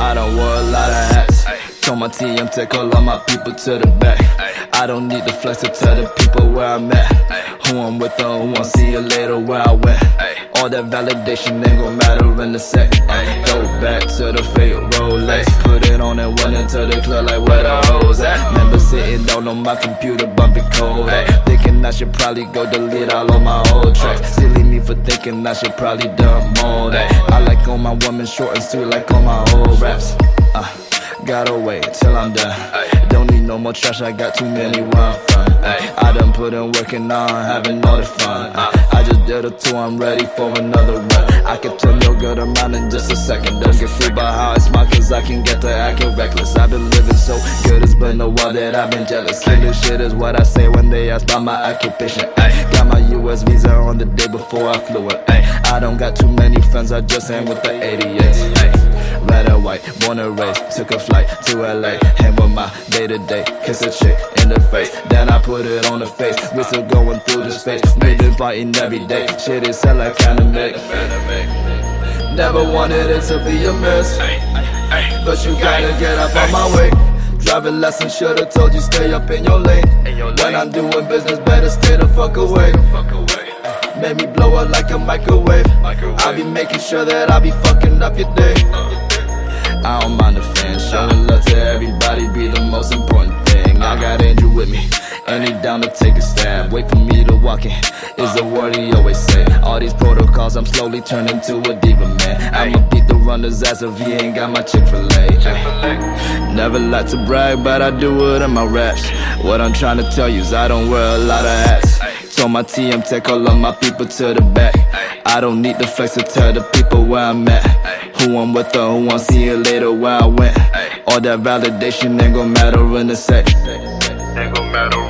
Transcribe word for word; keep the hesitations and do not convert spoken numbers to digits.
I don't wear a lot of hats. Told my T M take all of my people to the back. I don't need the flex to tell the people where I'm at. Who I'm with or who I'll see you later where I went. All that validation ain't gon' matter in a sec. Go back to the fake Rolex. Put it on and went into the club like where the hoes at. Remember sitting down on my computer bumping code. Thinking I should probably go delete all of my old tracks. Silly me for thinking I should probably dump more that. I like all my women short and sweet like all my old raps. uh, Gotta wait till I'm done. Don't need no more trash, I got too many where I'm from. I done put in work and now I'm having all the fun. I just did a tour, I'm ready for another run. I can turn your good around in just a second. Don't get fooled by how I smile, cause I can get to acting reckless. I've been living so good, it's been a while that I've been jealous. Killing shit is what I say when they ask about my occupation. Got my U S visa on the day before I flew it. I don't got too many friends, I just hang with the eighty-eights. Red and white, born and raised, took a flight to L A. Hang with my day-to-day, kiss a chick in the face. Then I put it on the face, we still going through this phase. We been fighting every day, shit is hell like anime. Never wanted it to be a mess, but you gotta get up on my way. Driving lesson, should've told you stay up in your lane. When I'm doing business, better stay the fuck away. Made me blow up like a microwave. I be making sure that I be fucking up your day. I don't mind the fans, showing love to everybody be the most important thing. I got Andrew with me, and he down to take a stab. Wait for me to walk in, is the word he always say. All these protocols, I'm slowly turning to a diva, man. I'ma beat the runner's ass if he ain't got my Chick-fil-A. Never like to brag, but I do it in my raps. What I'm trying to tell you is I don't wear a lot of hats. Told my T M take all of my people to the back. I don't need the flex to tell the people where I'm at. Who I'm with or who I'll see you later where I went. All that validation ain't gon' matter in a sec. Ain't gon' matter